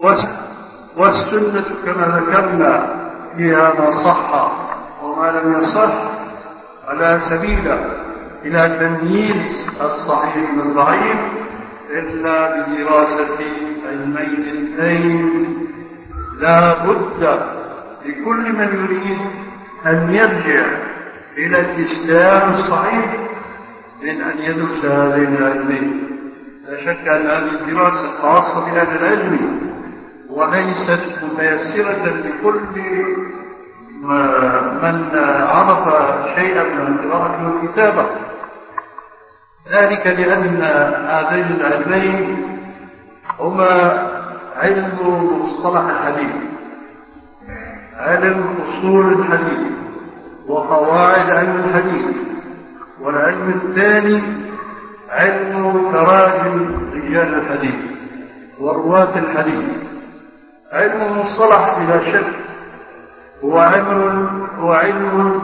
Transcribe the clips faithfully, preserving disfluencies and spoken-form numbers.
والسنة كما ذكرنا فيها ما صح وما لم يصح على سبيل إلى تمييز الصحيح من الضعيف إلا بدراسة علمين اثنين. لا بد لكل من يريد أن يرجع إلى الإسلام الصحيح من أن يدرس هذين العلمين. لا شك أن هذه الدراسة خاصة بهذا العلم وليست متيسرة لكل من عرف شيئا من القراءة والكتابة، ذلك لأن هذين العلمين هما علم مصطلح الحديث، علم أصول الحديث وقواعد علم الحديث، والعلم الثاني علم تراجم رجال الحديث ورواة الحديث. علم المصطلح بلا شك هو علم هو علم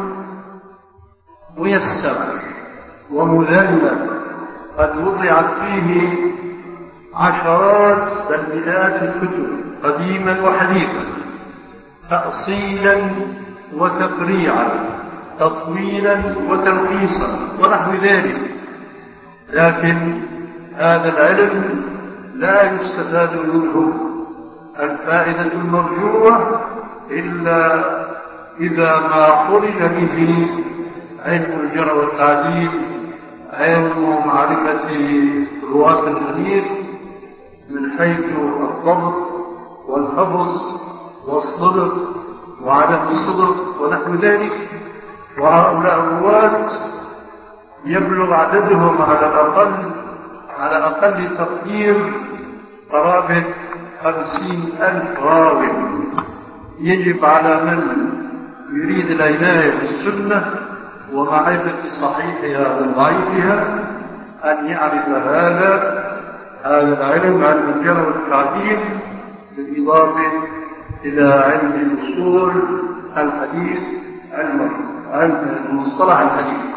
ميسر ومذلل قد وضعت فيه عشرات بل مئات الكتب قديما وحديثا، تأصيلا وتفريعا، تطويلا وتلخيصا ونحو ذلك. لكن هذا العلم لا يستفاد منه الفائدة المرجوة إلا إذا ما خرج به علم الجرح والتعديل، علم معرفة رواة الحديث من حيث الضبط والحفظ والصدق وعدم الصدق ونحو ذلك. وهؤلاء الرواة يبلغ عددهم على الأقل على أقل تقدير قرابة خمسين ألف راوي. يجب على من يريد العناية بالسنة ومعرفة صحيحها وضعيفها أن يعرف هذا هذا العلم عن الجرح والتعديل، بالإضافة إلى علم الأصول الحديث علم مصطلح الحديث.